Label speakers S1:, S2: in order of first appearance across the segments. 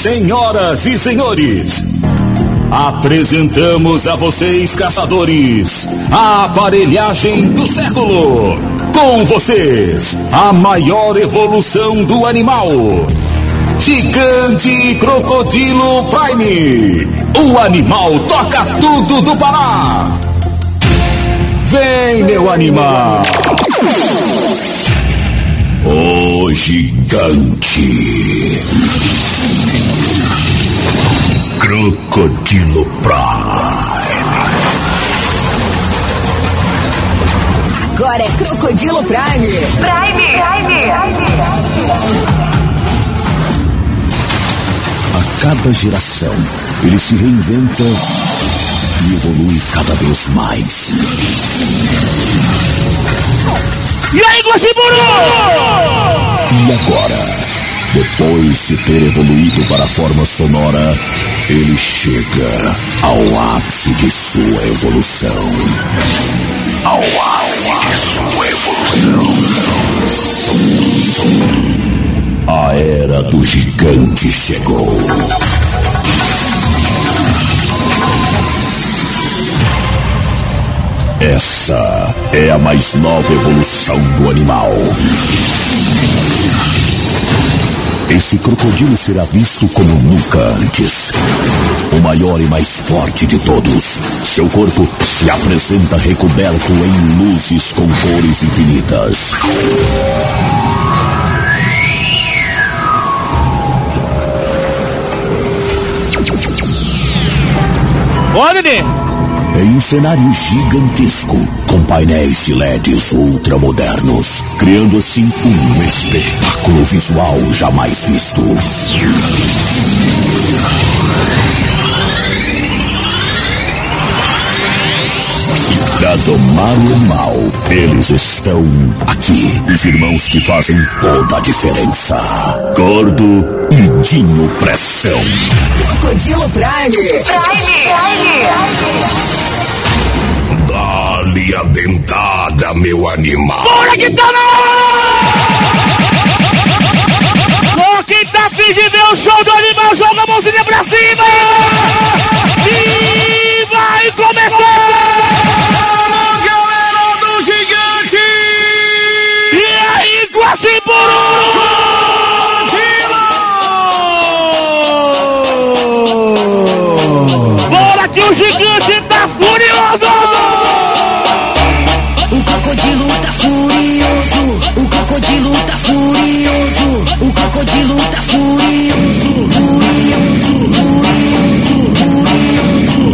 S1: Senhoras e senhores, apresentamos a vocês, caçadores, a aparelhagem do século. Com vocês, a maior evolução do animal, Gigante Crocodilo Prime. O animal toca tudo do Pará. Vem, meu animal. O gigante Crocodilo Prime.
S2: Agora é Crocodilo Prime.
S1: A cada geração, ele se reinventa e evolui cada vez mais.
S3: E aí, Guaxiburu!
S1: E agora, depois de ter evoluído para a forma sonora, ele chega ao ápice de sua evolução. Ao ápice de sua evolução. A era do gigante chegou. Essa é a mais nova evolução do animal. Esse crocodilo será visto como nunca antes. O maior e mais forte de todos. Seu corpo se apresenta recoberto em luzes com cores infinitas.
S3: Olha, Nenê!
S1: Em um cenário gigantesco, com painéis de LEDs ultramodernos, criando assim um espetáculo visual jamais visto. Pra domar o mal, eles estão aqui. Os irmãos que fazem toda a diferença. Gordo e Dinho Pressão.
S2: Crocodilo Prime.
S1: Dá-lhe a dentada, meu animal.
S3: Bora que tá na hora! Quem tá afim de ver o show do animal, joga a mãozinha pra cima! E vai começar!
S1: Galera do gigante!
S3: E aí, Guaxiburu! Bora que o gigante tá furioso!
S2: O crocodilo tá furioso. O crocodilo tá furioso. O crocodilo tá furioso. Furioso, furioso, furioso,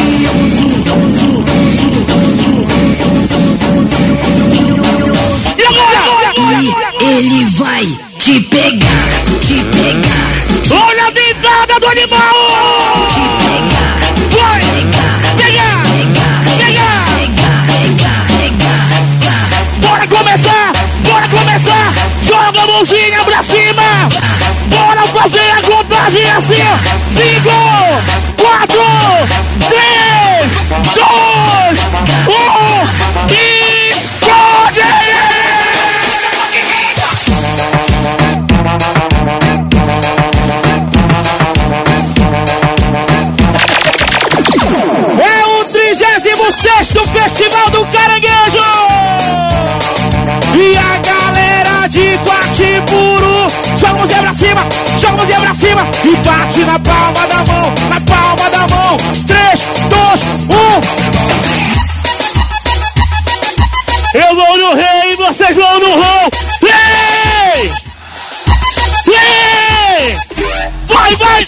S2: furioso.
S3: E agora?
S2: E ele vai te pegar, te pegar,
S3: Olha a dentada do animal!
S2: te pegar,
S3: Vai!
S2: pegar,
S3: Pegar!
S2: pegar, pegar, pegar.
S3: Bora começar! Bora começar! Joga a mãozinha pra cima! Bora fazer a contagem assim! 5, 4, 3, 2, 1 e explode! É o 36º Festival do Caranguejo! E a galera de Guaxiburu joga a mãozinha pra cima, joga a mãozinha pra cima e bate na palma da mão, na palma da mão. 3, 2, 1. Eu vou no rei e vocês vão no rol. Rei! Rei! Vai, vai!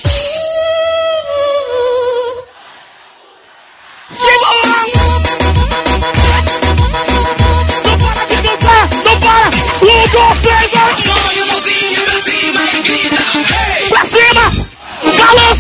S3: Não para de dançar! Não para! 1, 2, 3, vai! Pra cima! Balança!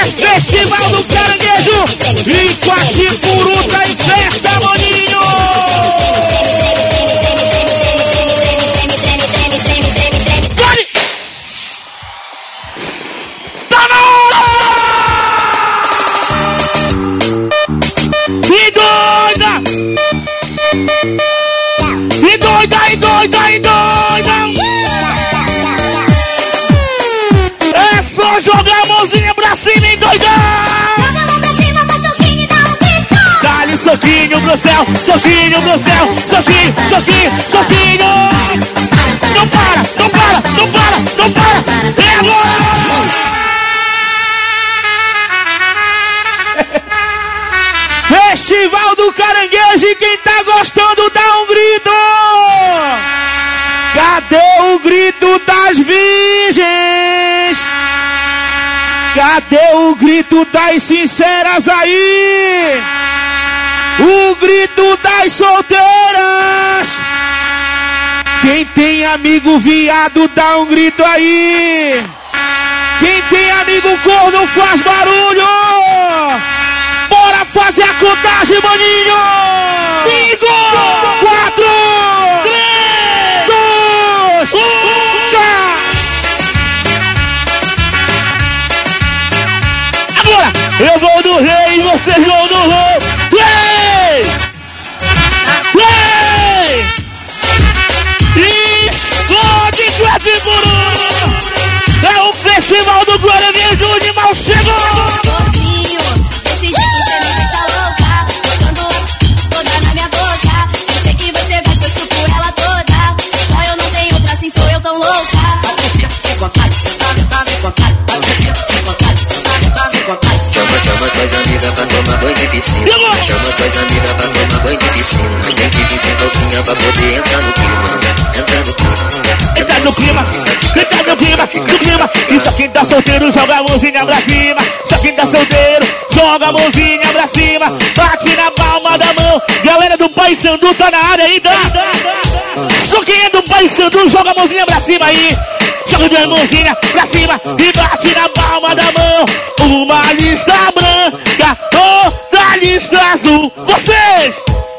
S3: É Festival do Caranguejo e Quatipuru tá em festa, maninho! Pode! Tá na hora! E doida! E doida, e doida, e doida! É só jogar a mãozinha pra cima e doidar!
S4: Joga a mão pra cima, faz soquinho e dá um grito.
S3: Dá-lhe soquinho pro céu, soquinho pro céu, soquinho, soquinho, soquinho! Não para, não para, não para, não para! É agora! Festival do Caranguejo e quem tá gostando dá um grito! Cadê o grito das virgens? Cadê o grito das sinceras aí? O grito das solteiras! Quem tem amigo viado dá um grito aí! Quem tem amigo corno faz barulho! Bora fazer a contagem, maninho! 5, 4, 3, 2, 1, tchau! Agora, eu vou do rei e vocês vão do rei! Rei! Rei! E pode clave por um! É o Festival do Guaranejo, o animal chegou!
S4: Gordinho, desse jeito você me deixa louca. Botando toda na minha boca. Eu sei que você gosta, eu chupo ela toda. Só eu não tenho outra, assim sou eu tão louca.
S5: Sem vontade, sentada, sem vontade. Sem vontade, sentada, sem vontade.
S6: Chama suas amigas pra tomar banho de piscina. Chama suas amigas pra tomar banho de piscina. Mas tem que vir sem calcinha pra poder entrar no clima. Entrar no clima.
S3: Entra no clima, entra no clima, no clima. E só quem tá solteiro joga a mãozinha pra cima. Só quem tá solteiro joga a mãozinha pra cima. Bate na palma da mão. Galera do Pai Sandu tá na área aí, dá. Só quem é do Pai Sandu joga a mãozinha pra cima aí. Joga duas mãozinhas pra cima e bate na palma da mão. Uma lista branca, outra lista azul. Vocês!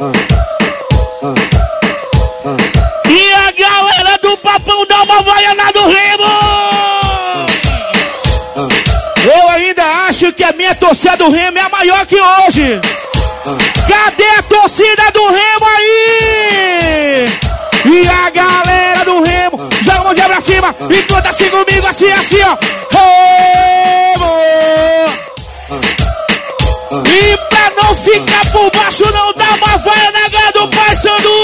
S3: E a galera do Papão dá uma vaiana do Remo! Eu ainda acho que a minha torcida do Remo é a maior que hoje. Cadê a torcida do Remo aí? E a galera do Remo joga a mãozinha pra cima e canta assim comigo, assim, assim, ó. Remo! E pra não ficar por baixo, não dá uma vaia na galera do Pai Sandu!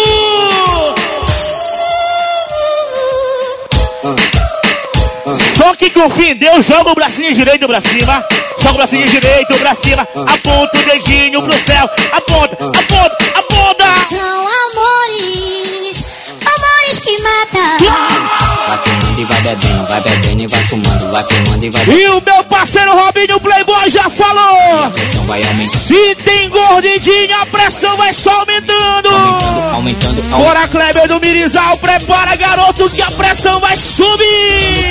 S3: Só que confia em Deus, joga o bracinho direito pra cima. Joga o bracinho direito pra cima. Aponta o dedinho pro céu. Aponta, aponta, aponta.
S4: São amores, amores que matam.
S5: Vai fumando e vai bebendo e vai fumando. Vai fumando e vai bebendo.
S3: E o meu parceiro Robinho Playboy já falou.
S5: A pressão vai aumentando.
S3: Se tem gordidinha, a pressão vai só aumentando.
S5: Aumentando.
S3: Bora, Kleber do Mirizal, prepara, garoto, que a pressão vai subir.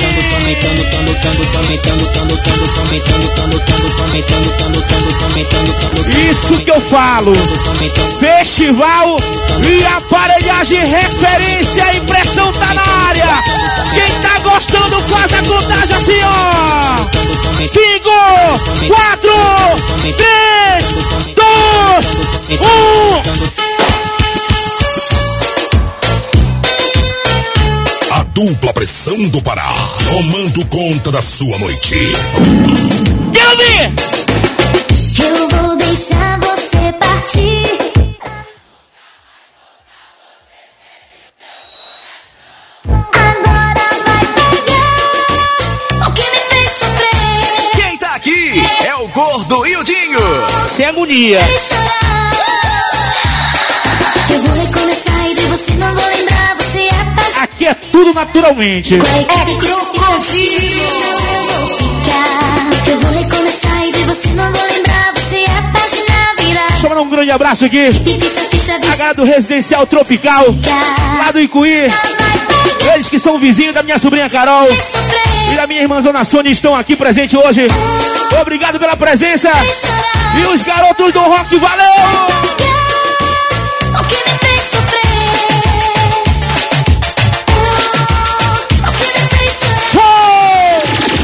S3: Isso que eu falo. Festival e aparelhagem referência, a impressão tá na área. Quem tá gostando faz a contagem assim, ó. 5, 4, 3, 2, 1.
S1: A dupla pressão do Pará, tomando conta da sua noite.
S3: Quero ver!
S4: Eu vou deixar você partir. Agora vai pegar o que me fez sofrer.
S7: Quem tá aqui é o Gordo e o Dinho.
S3: Sem agonia.
S4: Me chorar. Eu vou recomeçar e de você não vou lembrar. Você é apaixonado.
S3: Aqui é tudo naturalmente.
S4: É crocodilo. Eu vou recomeçar e de você não vou lembrar. Você é apaixonado, virar.
S3: Deixa eu mandar um grande abraço aqui.
S4: E ficha,
S3: A galera do Residencial Tropical, lá do Icuí.
S4: vai
S3: Eles que são vizinhos da minha sobrinha Carol e da minha irmã Zona Sônia estão aqui presentes hoje. Obrigado pela presença. E os garotos do rock, valeu!
S4: O que me fez sofrer? O que me fez chorar?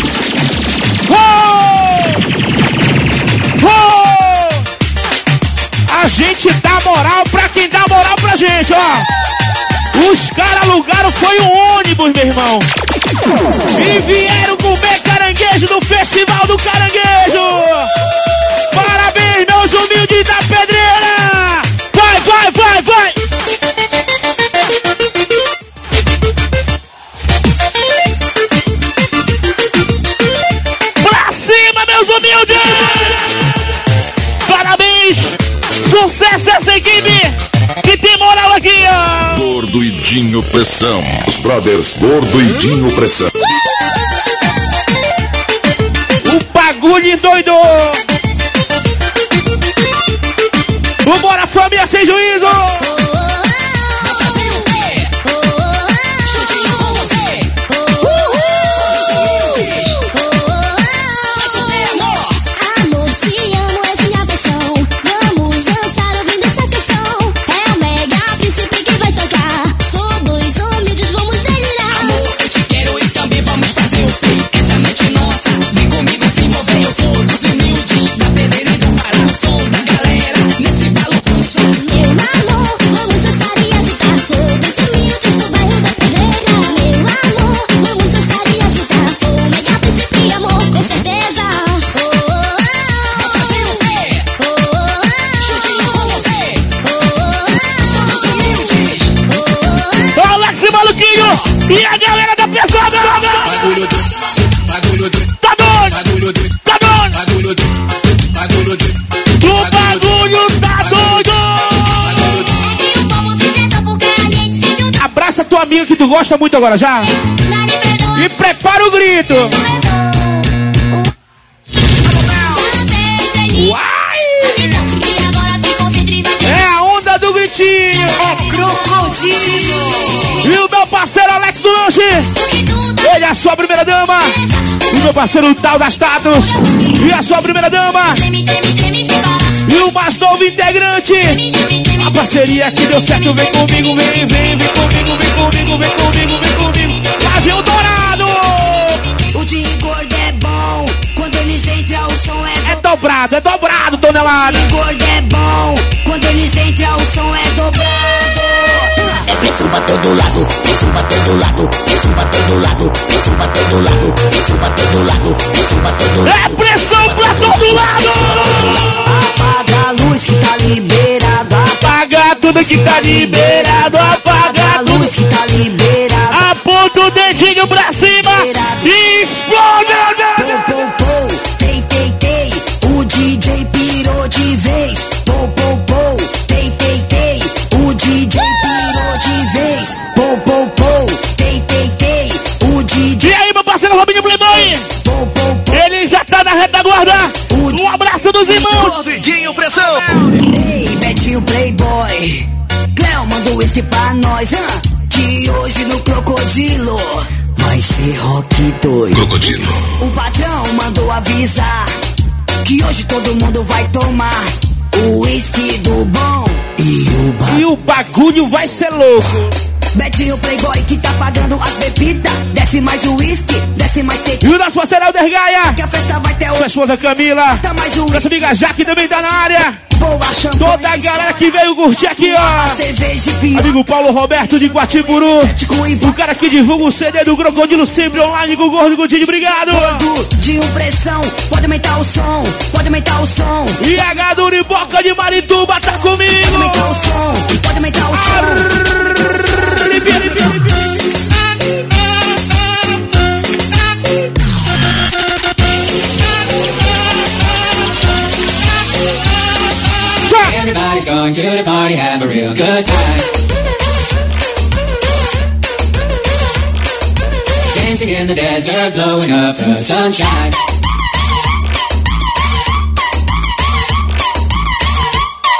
S3: A gente dá moral pra quem dá moral pra gente, ó. Os caras alugaram, foi um ônibus, meu irmão. E vieram comer caranguejo no Festival do Caranguejo. Parabéns, meus humildes da pedreira. Vai, vai, vai, vai. Pra cima, meus humildes. Parabéns. Sucesso essa equipe que tem moral aqui, ó.
S1: Gordo e Dinho Pressão. Os brothers Gordo e Dinho Pressão.
S3: O bagulho doido. Vambora, família sem juízo.
S4: Amor, te amo, és minha paixão. Vamos dançar ouvindo essa canção. É o mega príncipe que vai tocar. Sou dois humildes, vamos delirar.
S5: Amor, eu te quero e também vamos fazer o play. Essa noite é nossa, vem comigo se envolver. Eu sou dos humildes, da pedreira e do Pará. O som da galera, nesse balão.
S4: Meu amor, vamos dançar e agitar. Sou dos humildes do bairro da pedreira. Meu amor, vamos dançar e agitar. Sou o mega príncipe, amor, com certeza.
S5: Fazer o quê? Juntinho com você. Somos humildes.
S3: Ô, Alex e Maluquinho e a galera da pesada.
S5: Bagulho doido, bagulho doido,
S3: Tá doido,
S5: bagulho doido,
S3: tá doido.
S5: bagulho doido, bagulho doido.
S3: O bagulho tá doido.
S4: É que o povo fiz essa porque a gente se junta.
S3: Abraça tua amiga que tu gosta muito agora já.
S4: Pra me perdoar.
S3: E prepara o grito. Uai! É a onda do gritinho.
S5: Crocodilo.
S3: E o meu parceiro Alex do Lanche. Ele é a sua primeira dama. E o meu parceiro Tal das Tatos. E a sua primeira dama. E o mais novo integrante. A parceria que deu certo, vem comigo, vem, vem, vem comigo, vem comigo, vem comigo, vem comigo. Avião Dourado.
S5: O de gordo é bom, quando eles entram o som
S3: É dobrado, tonelada.
S5: de gordo é bom, quando eles entram o som é dobrado.
S2: É pressão pra todo lado, pressão pra todo lado, pressão pra todo lado, pressão pra todo lado, pressão pra todo lado, pressão pra todo lado.
S3: É pressão pra todo lado.
S5: Apaga a luz que tá liberado,
S3: Apaga tudo que tá liberado, apaga
S5: a
S3: tudo.
S5: luz que tá liberado.
S3: Aponta o dedinho pra cima e explode!
S5: Pou, pou, pou, tei, tei, tei, o DJ pirou de vez. Pou, pou, pou, tei, tei, tei, o DJ pirou de vez. Pou, pou, pou, tei, tei, tei, o DJ.
S3: E aí, meu parceiro Robinho Playboy?
S5: Pou, pou, pou,
S3: Ele já tá na retaguarda. Um abraço dos irmãos.
S7: Gordo e Dinho Pressão.
S5: ei, Betinho Playboy. Cléo mandou este pra nós, que hoje no Crocodilo vai ser rock doido.
S1: Crocodilo.
S5: O patrão mandou avisar que hoje todo mundo vai tomar o uísque do bom
S3: E o bagulho vai ser louco.
S5: Betinho Playboy que tá pagando as bebidas. Desce mais uísque, desce mais
S3: E
S5: tequila.
S3: o nosso parceiro Helder Gaia.
S5: Que a festa vai ter
S3: Sua esposa Camila.
S5: Tá mais
S3: Nossa
S5: uísque,
S3: amiga Jaque também tá na área.
S5: boa champanhe.
S3: Toda a galera que veio curtir aqui, ó.
S5: Cerveja e pior.
S3: Amigo Paulo Roberto de Guatiburu.
S5: Com Ivan
S3: O cara que divulga o CD do Crocodilo sempre online com o Gordo Godinho. Obrigado.
S5: de impressão. Pode aumentar o som, pode aumentar o som.
S3: E a Gaduriboca de Marituba tá
S5: Pode
S3: comigo.
S5: aumentar o som, pode aumentar o som.
S8: Everybody's going to the party, have a real good time. Dancing in the desert, blowing up the sunshine.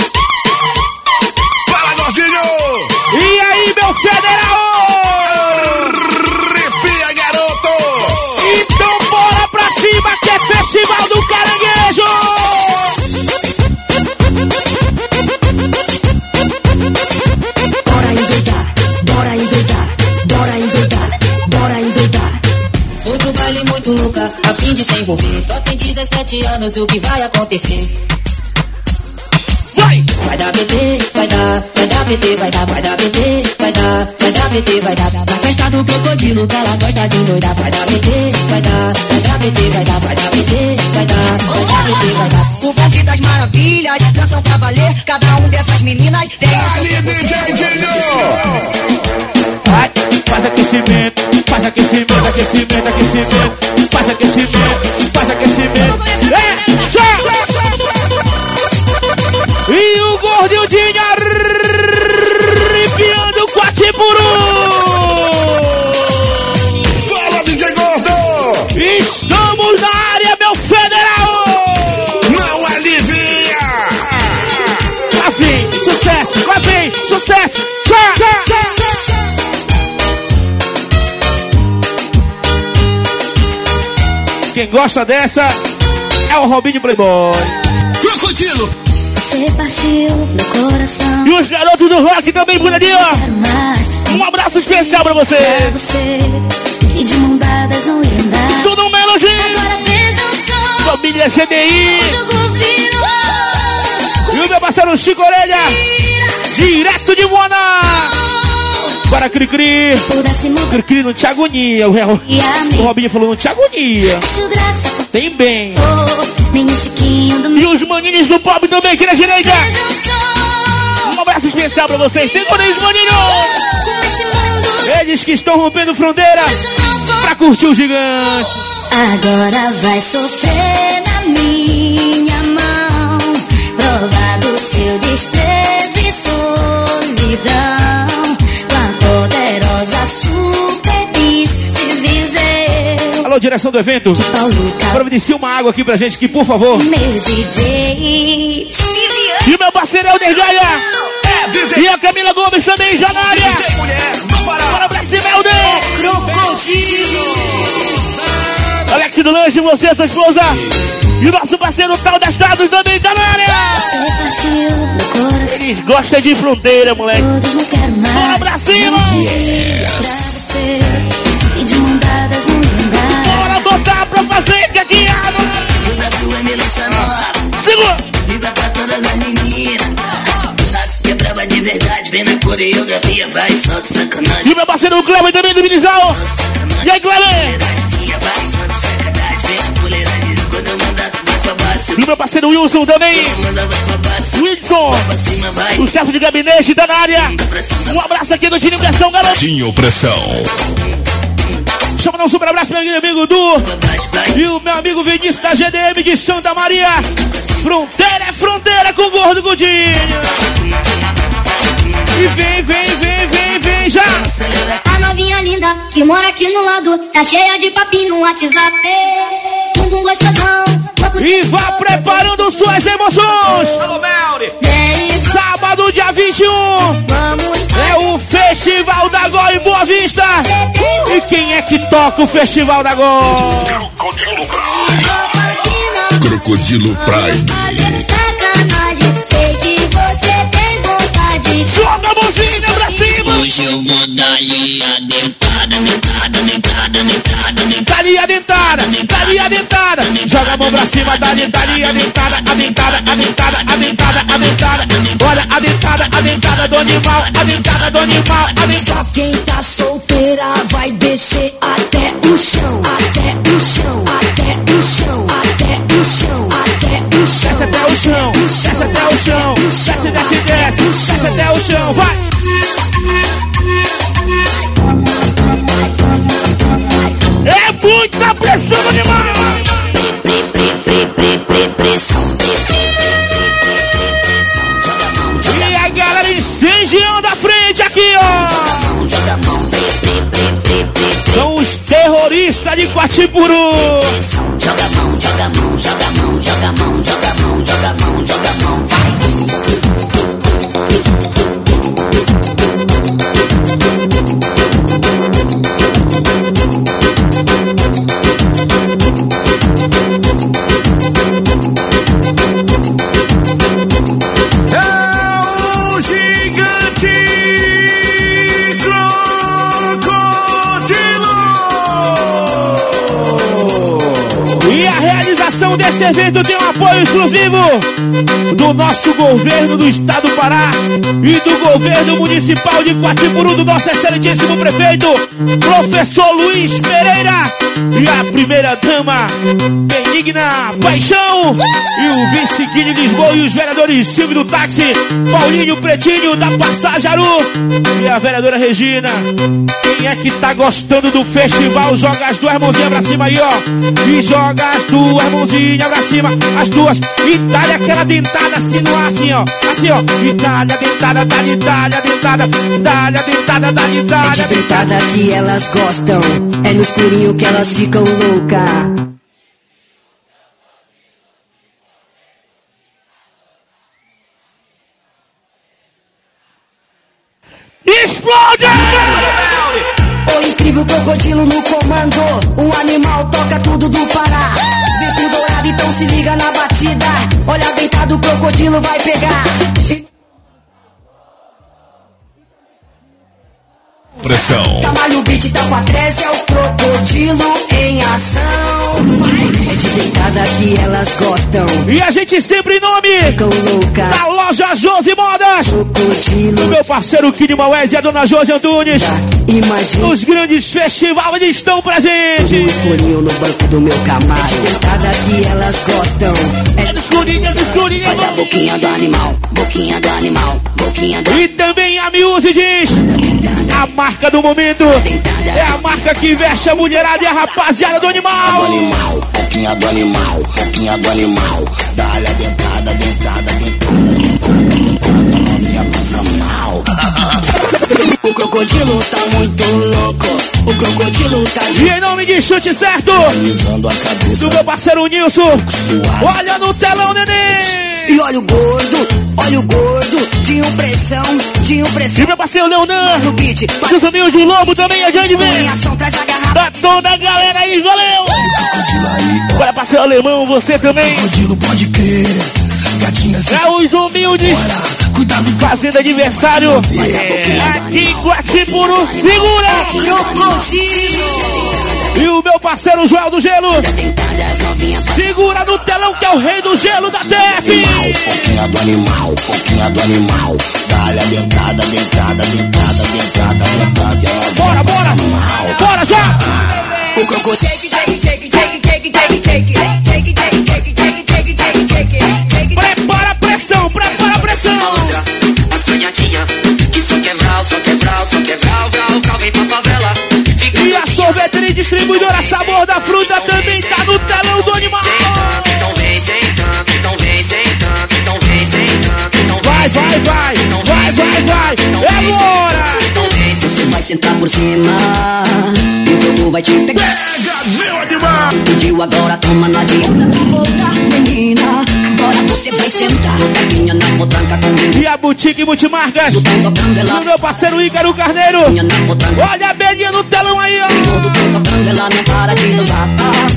S7: Fala, Gordinho!
S3: E aí, meu federal?
S5: envolver. Só tem 17 anos, o que vai acontecer? Vai dar PT, vai dar PT, vai dar PT, vai dar PT, vai dar. Na festa do crocodilo que ela gosta de doidar. Vai dar PT, vai dar PT, vai dar PT, vai dar PT, vai dar. O bonde das maravilhas, dançam pra valer. Cada um dessas meninas tem o seu
S1: DJ Dinho.
S3: Faz aquecimento, faz aquecimento, aquecimento, aquecimento. Faz aquecimento, faz aquecimento. Tchau! E o gordinho arrepiando o Quatipuru.
S1: Fala, DJ Gordo.
S3: Estamos na área, meu federal.
S1: Não alivia.
S3: Lá vem, sucesso, lá vem, sucesso. Tchau! Quem gosta dessa é o Robinho Playboy.
S1: Crocodilo.
S4: Você partiu meu coração.
S3: E os garotos do rock também por ali, ó. Um abraço especial pra você.
S4: Pra você, que de mão dadas não ia andar.
S3: Tudo uma melodia.
S4: Agora vejam só.
S3: Família GDI.
S4: O jogo virou.
S3: E o meu parceiro Chico Orelha. Direto de Moana. Bora, Cri-Cri. Cri-Cri não te agonia. O Robinho falou, não te agonia.
S4: Acho graça.
S3: Tem bem.
S4: Nem um tiquinho do
S3: E os maninhos do pop também aqui na direita. Um abraço especial pra vocês. Segura aí, os maninhos. Eles que estão rompendo fronteiras pra curtir o gigante.
S4: Agora vai sofrer na minha mão. Provar do seu desprezo e solidão. Com a poderosa super bis diviseu.
S3: Alô, direção do evento. Providencia uma água aqui pra gente, que por favor.
S4: Meu DJ.
S3: E o meu parceiro Helder Gaia. E a Camila Gomes também já na área. Bora pra cima, Helder.
S5: Crocodilo.
S3: Alex do Lanche, você, sua esposa. E o nosso parceiro Tal das Dados também tá na área.
S4: Você partiu meu coração.
S3: Eles gostam de fronteira, moleque.
S4: Todos não quero mais.
S3: Bora pra cima.
S4: Pra você, e de mão dadas não ia andar.
S3: Bora botar pra fazer caqueado.
S5: Vida tua é melissa nova.
S3: Segura.
S5: Vida pra todas as meninas. As quebrava de verdade, vem na coreografia, vai, solta sacanagem.
S3: E o meu parceiro Cleber também do Minizal. E aí, Cleber?
S5: Vai, solta sacanagem, vem na fuleiragem. Quando eu mandar tu vai pra baixo.
S3: E o meu parceiro Wilson também.
S5: Quando eu mandar vai pra baixo.
S3: Wilson,
S5: Pra cima, vai.
S3: o chefe de gabinete tá na área. Um abraço aqui do Tinho Pressão, garoto.
S1: Tinho Pressão.
S3: Deixa eu mandar um super abraço, meu amigo Du. E o meu amigo Vinícius da GDM de Santa Maria. Fronteira é fronteira com o Gordo Godinho. E vem já.
S4: A novinha linda que mora aqui no lado, tá cheia de papinho no WhatsApp. Bumbum gostosão.
S3: E vá preparando suas emoções. Sábado, dia 21. É o Festival da Gol em Boa Vista. E quem é que toca o Festival da Gol?
S1: Crocodilo Prime.
S4: Sacanagem, sei que você tem vontade.
S3: Joga a mãozinha pra cima.
S2: Hoje eu vou dar-lhe a dentada, dentada, dentada, dentada, dentada.
S3: Dá-lhe a dentada, dá-lhe a dentada. Joga a mão pra cima, dá-lhe a dentada, a dentada, a dentada, a dentada, a dentada. Olha a dentada do animal, a dentada do animal, a dentada.
S5: Quem tá solteira vai descer até o chão, até o chão, até o chão, até o chão, até o chão.
S3: Desce até o chão, desce até o chão. Desce, desce, desce, desce até o chão, vai. É muita pressão no animal. E a galera incendiando a frente aqui, ó. São os terroristas de Quatipuru.
S5: Joga a mão, joga a mão, joga a mão, joga a mão, joga a mão, joga a mão, joga a mão, vai.
S3: evento tem um apoio exclusivo do nosso governo do estado do Pará e do governo municipal de Quatipuru, do nosso excelentíssimo prefeito, professor Luiz Pereira, e a primeira dama, Benigna Paixão, e o vice Guilherme de Lisboa, e os vereadores Silvio do Táxi, Paulinho Pretinho da Passajaru e a vereadora Regina. Quem é que tá gostando do festival? Joga as duas mãozinhas pra cima aí, ó. E joga as duas mãozinhas pra cima, as duas. E dá-lhe aquela dentada assim no ar, assim, ó. Assim, ó. E dá-lhe a dentada, dá-lhe a dentada. Dá-lhe a dentada, dá-lhe, dá-lhe a
S5: dentada que elas gostam. É no escurinho que elas ficam loucas.
S3: Explode!
S5: O incrível crocodilo no comando. Um animal toca tudo do Pará. Vento dourado, então se liga na batida. Olha deitado, o crocodilo vai pegar.
S1: Pressão.
S5: Tamalho beat, tá com a 13, é o crocodilo em ação. É de deitada que elas gostam.
S3: E a gente sempre em nome da loja Josi Modas.
S5: Crocodilo.
S3: O meu parceiro Kid Maués e a dona Josi Antunes.
S5: Imagina.
S3: Os grandes festivais estão presentes.
S5: No escurinho no banco do meu Camaro. É de deitada que elas gostam.
S3: É do escurinho, é do escurinho.
S5: Faz a boquinha do animal, boquinha do animal, boquinha do...
S3: E também a Miúse diz: a marca do momento é a marca que veste a mulherada e a rapaziada do animal.
S1: Boquinha do animal, boquinha do animal. Dá-lhe a dentada, dentada, novinha passa mal.
S5: O crocodilo tá muito louco. O crocodilo tá de...
S3: E em nome de Chute Certo, do meu parceiro Nilson, olha no telão, neném.
S5: E olha o gordo, de impressão, de impressão.
S3: E meu parceiro Leonan,
S5: no beat,
S3: seus amigos de Lobo também, a gente vem.
S5: Traz a garrafa.
S3: Pra toda a galera aí, valeu. Olha, parceiro Alemão, você também.
S1: Crocodilo pode crer, gatinha.
S3: É os humildes fazendo aniversário aqui em Quatipuru, segura!
S5: Crocodilo.
S3: E o meu parceiro Joel do Gelo, segura no telão que é o rei do gelo da TF.
S1: Boquinha do animal, boquinha do animal. Dá-lhe a dentada, dentada, dentada, dentada, dentada.
S3: Bora, bora, bora já!
S5: O crocodilo.
S3: Prepara a pressão, prepara a pressão.
S6: A sonhadinha, que só quebral, só quebral, só quebral, vral, vral, vem pra favela.
S3: E a sorveteria distribuidora Sabor da Fruta também tá no telão do animal.
S6: Então vem sentando, então vem sentando, então vem sentando, então
S3: vai, vai, vai, vai, vai, vai, é agora.
S5: Você vai sentar por cima e o Goku vai te pegar.
S1: Pega, meu animal.
S5: Pediu agora, toma, não adianta tu voltar, menina. Agora você vai sentar. Minha na potranca comigo.
S3: E a Boutique Multimarcas do meu parceiro Ícaro Carneiro. Olha a belinha no telão aí, ó.
S5: Ela não para de dançar.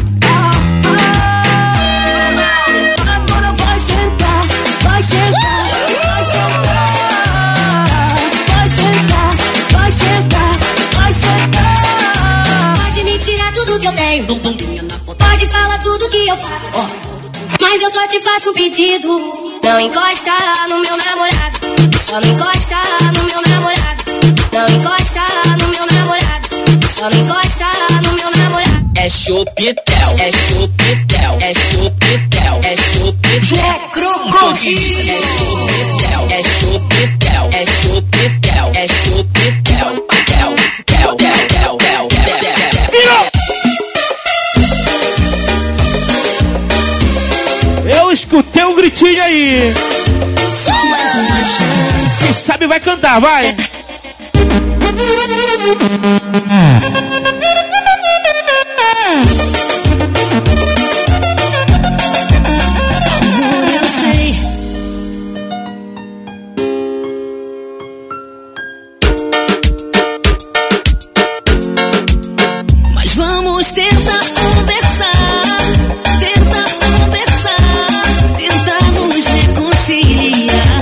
S5: Agora vai sentar, vai sentar, vai sentar, vai sentar, vai sentar, vai sentar.
S4: Pode me tirar tudo que eu tenho. Pode falar tudo que eu faço. Mas eu só te faço um pedido. Não encosta no meu namorado. Só não encosta no meu namorado. Não encosta no meu namorado. Só não encosta no meu namorado.
S5: É chupitel, é chupitel, é chupitel, é chupitel. É crocodilo. É chupitel, é chupitel, é chupitel, é chupitel. Tel, tel, tel, tel, tel, tel.
S3: Eu escutei um gritinho aí.
S5: Só mais uma chance.
S3: Quem sabe vai cantar, vai.
S5: Eu sei. Mas vamos tentar conversar. Tentar conversar. Tentar nos reconciliar.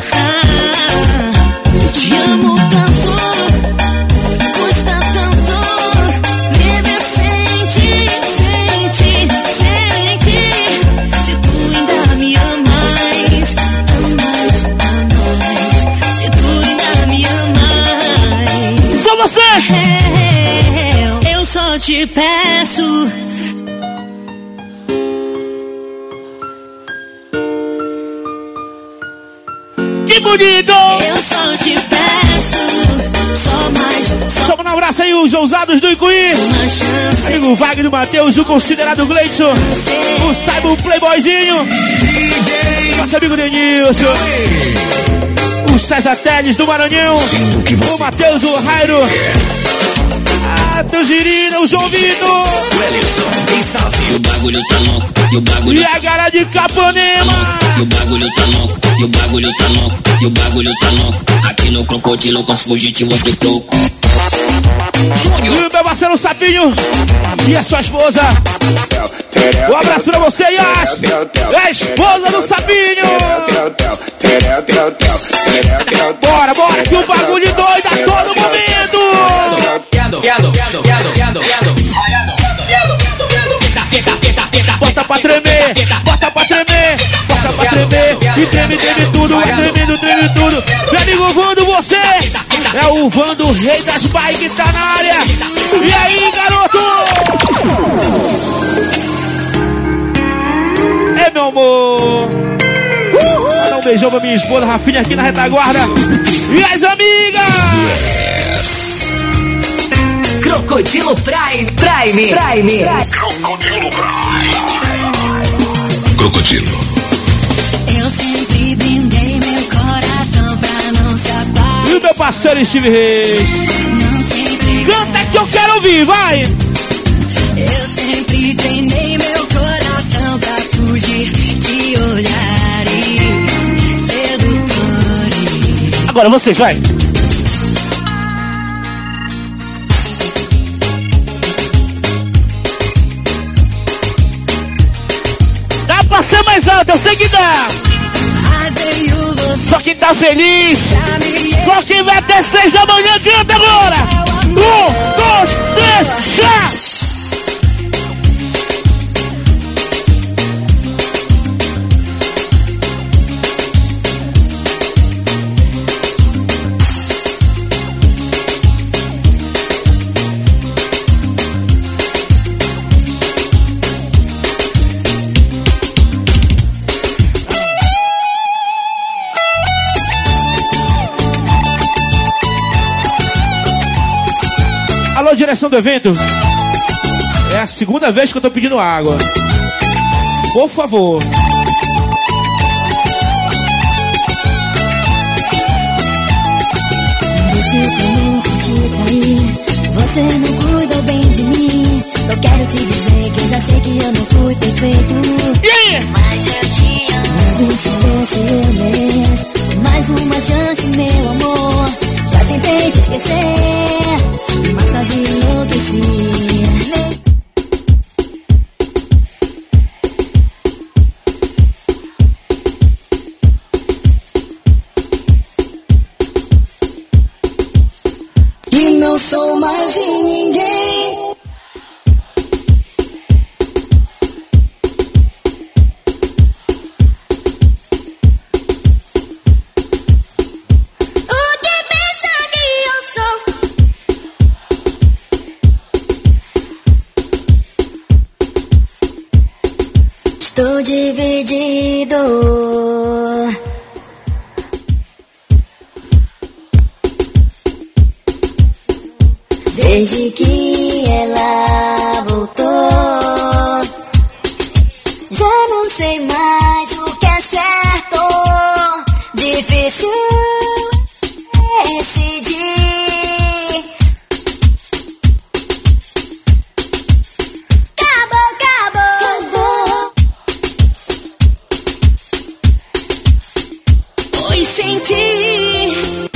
S5: Eu te amo tanto. Custa tanto.
S9: te peço.
S3: Que bonito!
S9: Eu só te peço, só mais.
S3: Só um abraço aí, os ousados do Icuí.
S9: Uma chance.
S3: Amigo Wagner Matheus, o considerado Gleidson. O Saibo Playboyzinho. Nosso amigo Denilson. O César Teles do Maranhão. O Matheus, o Rairo. A Tangerina, o João Vitor.
S8: E o bagulho tá louco, e o bagulho
S3: E a galera de Capanema.
S8: E o bagulho tá louco, e o bagulho tá louco, e o bagulho tá louco. Aqui no Crocodilo com os fugitivos do toco.
S3: E o meu parceiro Sapinho e a sua esposa. Um abraço pra você, Yas. É a esposa do Sapinho. Bora, bora, que o bagulho doido a todo momento. Bota pra tremer, bota pra tremer, bota pra tremer. E treme, treme tudo, vai tremendo, treme tudo. Meu amigo Vando, você é o Vando, rei das bikes, tá na área. E aí, garoto? É, meu amor. Dá um beijão pra minha esposa, Rafinha, aqui na retaguarda. E as amigas?
S10: Crocodilo Prime.
S7: Crocodilo Prime. Crocodilo.
S4: Eu sempre brindei meu coração pra não se apagar.
S3: E o meu parceiro Steve Reis?
S4: Não sempre.
S3: Canta que eu quero ouvir, vai!
S4: Eu sempre treinei meu coração pra fugir de olhares sedutores.
S3: Agora vocês, vai! Dá pra ser mais alto, eu sei que dá!
S4: Mas veio você.
S3: Só quem tá feliz, só quem vai até 6 da manhã, canta agora! 1, 2, 3, já! Alô, direção do evento. É a segunda vez que eu tô pedindo água. Por favor.
S4: Desde que eu nunca te traí, você não cuidou bem de mim. Só quero te dizer que eu já sei que eu não fui perfeito.
S3: E aí?
S4: Mas eu te amo. E se você eu mereço mais uma chance, meu amor. Já tentei te esquecer, mas quase enlouqueci.
S5: E não sou mais de ninguém.
S4: O que pensa que eu sou? Estou dividido. Desde que ela voltou, já não sei mais o que é certo. Difícil decidir. Acabou. Pois senti.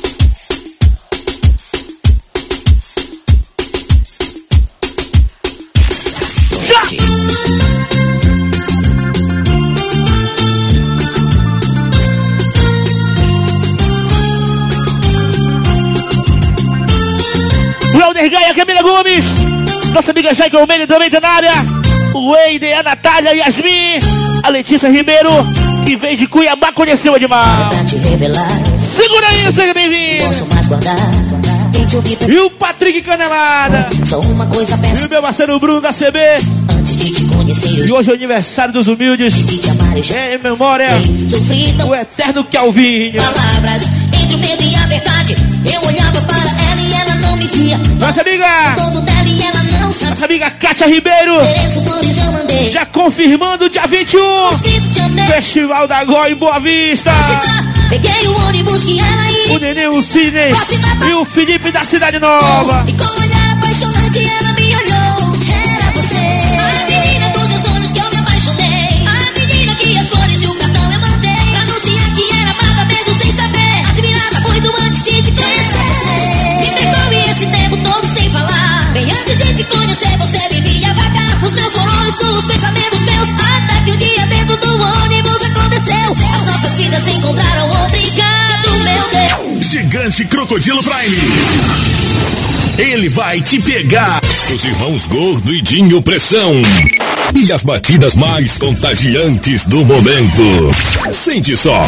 S3: O Helder Gaia, Camila Gomes. Nossa amiga Jaica Romero também tá na área. O Eider, a Natália, Yasmin. A Letícia Ribeiro, que veio de Cuiabá, conheceu o Edmar.
S10: Pra te revelar,
S3: Segura aí, seja bem-vindo.
S10: posso mais guardar. Quem
S4: te ouvir
S3: E o Patrick Canelada.
S4: Só uma coisa peço.
S3: E o meu parceiro Bruno da CB.
S4: Antes de te conhecer,
S3: E hoje é o aniversário dos humildes.
S4: de te amar, eu já
S3: Em memória,
S4: sofri tão
S3: o eterno Calvinho.
S4: palavras. Entre o medo e a verdade, eu olhava para ela e ela não me via.
S3: Nossa amiga,
S4: Todo dela e ela não sabia.
S3: nossa amiga Kátia Ribeiro.
S4: Mereço flores, eu mandei.
S3: Já confirmando dia 21.
S4: Escrito te amei.
S3: Festival da Goi em Boa Vista.
S4: Peguei o ônibus que ela ia.
S3: O Nenê, o Sidney e o Felipe da Cidade Nova.
S4: E com um olhar apaixonante ela me olhou. Era você, a menina dos meus sonhos que eu me apaixonei. A menina que as flores e o cartão eu mandei. Pra anunciar que era amada mesmo sem saber. Admirada muito antes de te conhecer. Me perdoe esse tempo todo sem falar. Bem antes de te conhecer você vivia vagar. Os meus sonhos, os pensamentos meus. Até que um dia dentro do ônibus aconteceu. As nossas vidas se encontraram. Obrigado, meu Deus.
S1: Gigante Crocodilo Prime. Ele vai te pegar. Os irmãos Gordo e Dinho Pressão. E as batidas mais contagiantes do momento. Sente só.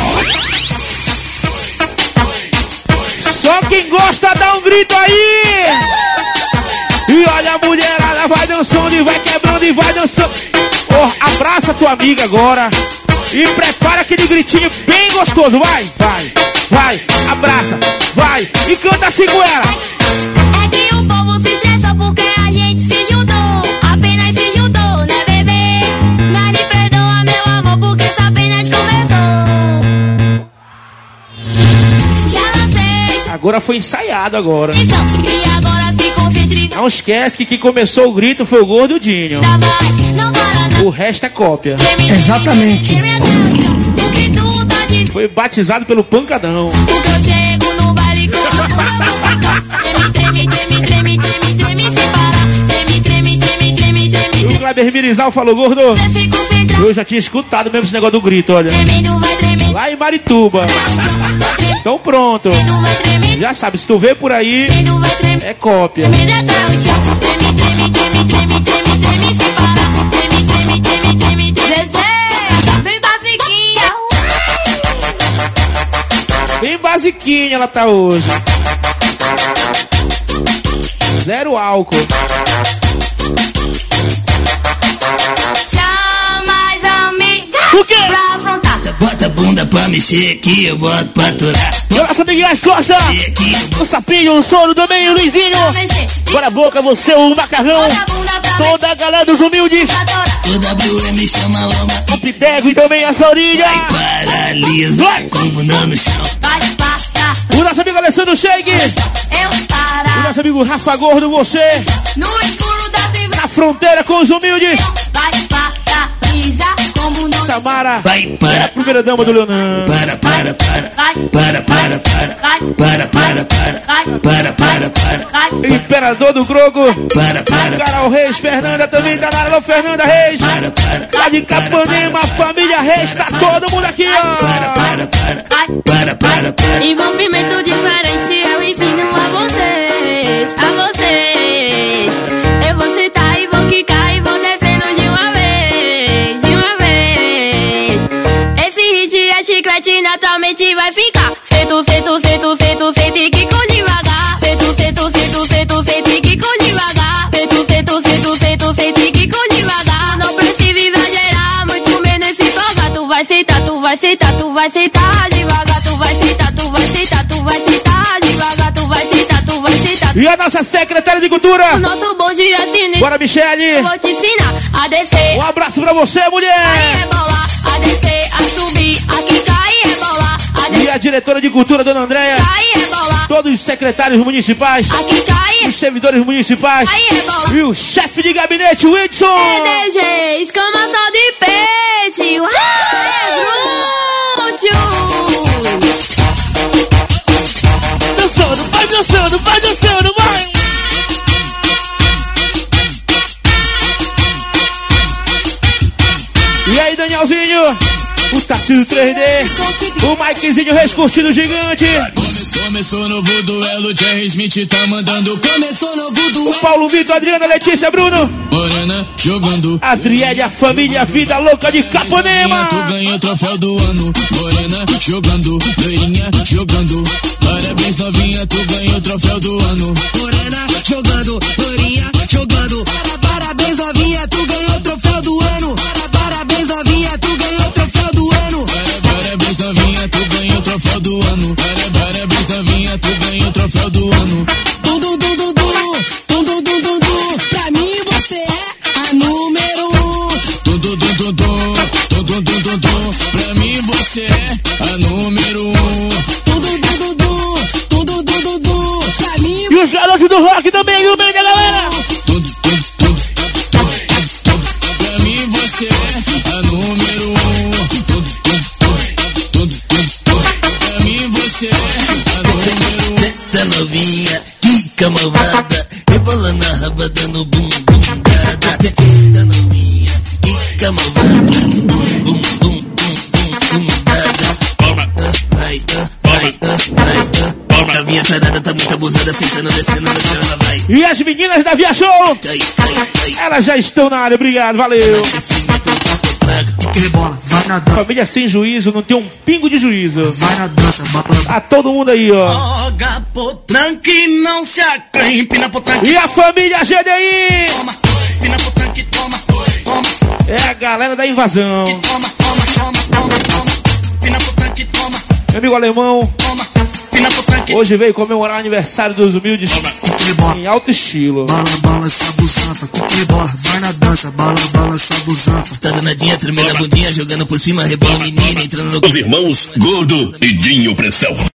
S3: Só quem gosta dá um grito aí. E olha a mulherada vai dançando e vai quebrando e vai dançando. Oh, abraça tua amiga agora. E prepara aquele gritinho bem gostoso. Vai, vai, vai. Abraça, vai. E canta assim com ela.
S4: É que o povo se estressa porque a gente se juntou. Apenas se juntou, né, bebê? Mas me perdoa, meu amor, porque só apenas começou. Já lancei.
S3: Agora foi ensaiado agora.
S4: Então, e agora se concentre.
S3: Não esquece que quem começou o grito foi o Gordo e o Dinho.
S4: Vai, não para, não.
S3: O resto é cópia.
S5: Exatamente.
S4: O que tu tá de.
S3: Foi batizado pelo Pancadão.
S4: Porque eu chego no baile com. Treme, treme, treme, treme, treme, sem parar. Treme, treme, treme, treme, treme.
S3: E o Kleber Mirizal falou, Gordo.
S4: Se concentra.
S3: Eu já tinha escutado mesmo esse negócio do grito, olha.
S4: Tremendo, vai tremendo.
S3: Lá em Marituba. Então pronto.
S4: Vai tremendo.
S3: Já sabe, se tu vê por aí,
S4: Tremendo, vai tremendo.
S3: é cópia.
S4: Treme até o chão. Treme, treme, treme, treme, treme, treme, sem parar. Treme, treme, treme, treme, treme. Zezé, vem basiquinha.
S3: Bem basiquinha ela tá hoje. Zero álcool.
S4: Chama as amigas.
S3: O quê?
S4: Pra afrontar.
S5: Bota a bunda pra mexer aqui, eu boto pra aturar.
S3: Nossa amiguinha Costa.
S5: Mexer aqui, eu boto
S3: O Sapinho, o Soro também, o Luizinho.
S4: Pra mexer.
S3: Bora a boca, você, o Macarrão.
S4: Bota a bunda pra
S3: Toda a galera dos humildes.
S4: mexer. Adora.
S5: toda WM chama loma.
S3: O Pitego e também a Saurinha.
S5: Vai paralisa, com o bunda no chão.
S4: Vai passar.
S3: O nosso amigo Alessandro Sheik.
S4: Eu
S3: O
S4: parar.
S3: nosso amigo Rafa Gordo, você.
S4: No escuro da TV.
S3: Na fronteira com os humildes.
S4: Vai passar. Brisa como no.
S3: Samara.
S5: Vai para,
S3: Primeira dama do Leonardo.
S5: para, para, para. Para, para, para. Para, para, para. Para, para, para.
S3: Imperador do Grogo.
S5: Para, para.
S3: Carol Reis, Fernanda também tá na área. Alô, Fernanda Reis.
S5: Para, para.
S3: Lá de Capanema, família Reis, tá todo mundo aqui, ó.
S5: Para, para, para. Para, para, para.
S4: Envolvimento diferente, eu ensino a vocês. A vocês. Eu vou sentar e vou quicar e vou descendo de uma vez. De uma vez. Esse hit é chiclete, naturalmente vai ficar. Sento, sento, sento, sento, sento e quico devagar. Sento, sento, sento, sento, sento e quico devagar. Sento, sento, sento, sento, sento e quico devagar. Não precisa exagerar, muito menos se empolgar. Tu vai sentar, tu vai sentar, tu vai sentar devagar. Tu vai sentar, tu vai sentar, tu vai sentar devagar. Tu vai sentar, tu vai sentar.
S3: E a nossa secretária de Cultura.
S4: O nosso bonde é sinistro.
S3: Bora, Michele.
S4: Eu vou te ensinar a descer.
S3: Um abraço pra você,
S4: Aí
S3: mulher.
S4: é bolar, a descer, a subir, a quicar e é bolar. A
S3: E
S4: descer,
S3: a diretora de Cultura, dona Andréia.
S4: aí é bolar.
S3: Todos os secretários municipais.
S4: A quicar e
S3: Os servidores municipais.
S4: aí é bolar.
S3: E o chefe de gabinete, Whitson.
S4: DG, escamação de peixe. Uau, é glúteo.
S3: Dançando, vai dançando, vai dançando, vai. E aí, Danielzinho? O Tarcísio 3D, o Mikezinho Rescurtido Gigante.
S11: Começou novo duelo, Jerry Smith tá mandando. Começou novo duelo.
S3: O Paulo Vitor, Adriana, Letícia, Bruno.
S11: Morena jogando.
S3: Adriele, a família, Vida Louca de Capanema.
S11: Tu ganhou o troféu do ano. Morena jogando, loirinha jogando. Parabéns novinha, tu ganhou o troféu do ano. Morena jogando, loirinha jogando. Parabéns novinha, tu ganhou o troféu do ano. Parabéns novinha, tu ganhou o troféu do ano. Parabéns novinha, tu ganhou o troféu do ano. Parabéns novinha, tu ganhou o troféu do ano. Pra mim você é a número 1. Pra mim você é a número 1.
S3: E os garotos do rock também, no meio da galera.
S11: Pra mim você é a número 1. Pra mim você é a número 1.
S12: Tá novinha, fica malvada, rebolando a raba dando bum bum dada. Tá novinha, fica malvada, bum bum bum dada. Vai. Novinha tarada tá muito abusada, sentando, descendo no chão, ela vai.
S3: E as meninas da Via Show, elas já estão na área, obrigado, valeu.
S13: Rebola, vai na dança.
S3: Família sem juízo, não tem um pingo de juízo.
S13: Vai na dança,
S3: a todo mundo aí, ó.
S12: Joga potranque, não se acanhe, empina potranque.
S3: E a família GDI.
S12: Toma, empina potranque, toma.
S3: É a galera da invasão.
S12: Toma, empina potranque, toma.
S3: Meu amigo alemão.
S12: Toma, empina potranque.
S3: Hoje veio comemorar o aniversário dos humildes em alto estilo.
S13: Bala, essa busanfa, rebola, vai na dança, bala, essa busanfa.
S12: Tá danadinha, tremendo a bundinha, jogando por cima, rebola menina, entrando no...
S1: Os irmãos Gordo e Dinho Pressão.